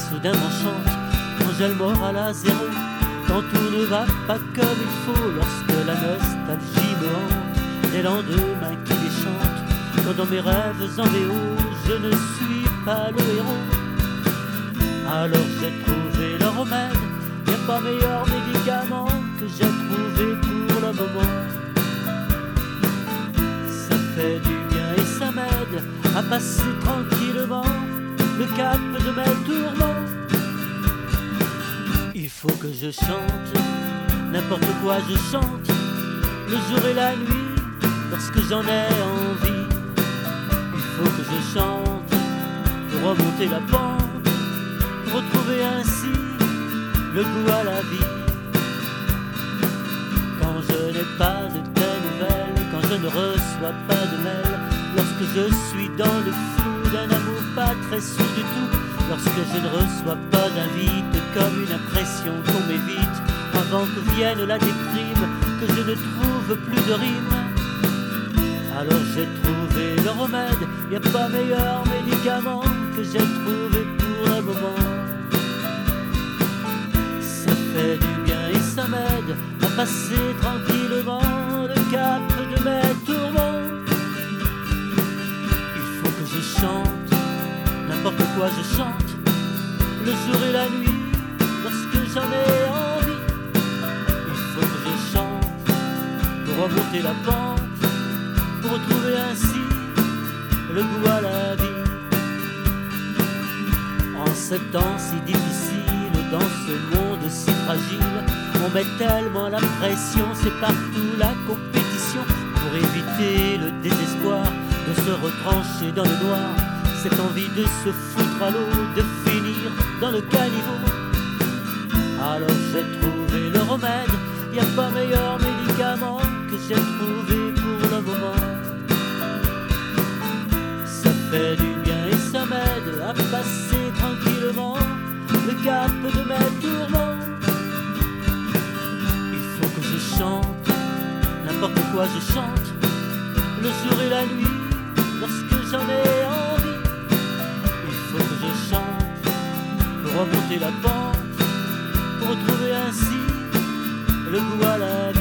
soudain m'enchante, quand j'ai le moral à zéro, quand tout ne va pas comme il faut, lorsque la nostalgie me hante, des lendemains qui déchantent, quand dans mes rêves en VO, je ne suis pas le héros. Alors j'ai trouvé le remède, y'a pas meilleur médicament que j'ai trouvé pour le moment. Ça fait du bien et ça m'aide à passer tranquillement le cap de mes tourments. Il faut que je chante, n'importe quoi je chante, le jour et la nuit, lorsque j'en ai envie. Il faut que je chante pour remonter la pente, pour retrouver ainsi le goût à la vie. Quand je n'ai pas de tes nouvelles, quand je ne reçois pas de mail, lorsque je suis dans le flou d'un amour pas très sûr du tout, lorsque je ne reçois pas d'invite, comme une impression qu'on m'évite, avant que vienne la déprime, que je ne trouve plus de rime. Alors j'ai trouvé le remède, y a pas meilleur médicament que j'ai trouvé pour le moment. Ça fait du bien et ça m'aide à passer tranquillement le cap de mes tourments. Il faut que je chante, n'importe quoi je chante, le jour et la nuit, lorsque j'en ai envie. Il faut que je chante pour remonter la pente, pour retrouver ainsi le goût à la vie. En ce temps si difficile, dans ce monde si fragile, on met tellement la pression, c'est partout la compétition, pour éviter le désespoir de se retrancher dans le noir, cette envie de se foutre à l'eau, de finir dans le caniveau. Alors j'ai trouvé le remède, y a pas meilleur médicament que j'ai trouvé pour le moment. Ça fait du bien et ça m'aide à passer tranquillement le cap de mes tourments. Il faut que je chante, n'importe quoi je chante, le jour et la nuit, lorsque j'en ai envie. Il faut que je chante pour remonter la pente, pour retrouver ainsi le goût à la vie.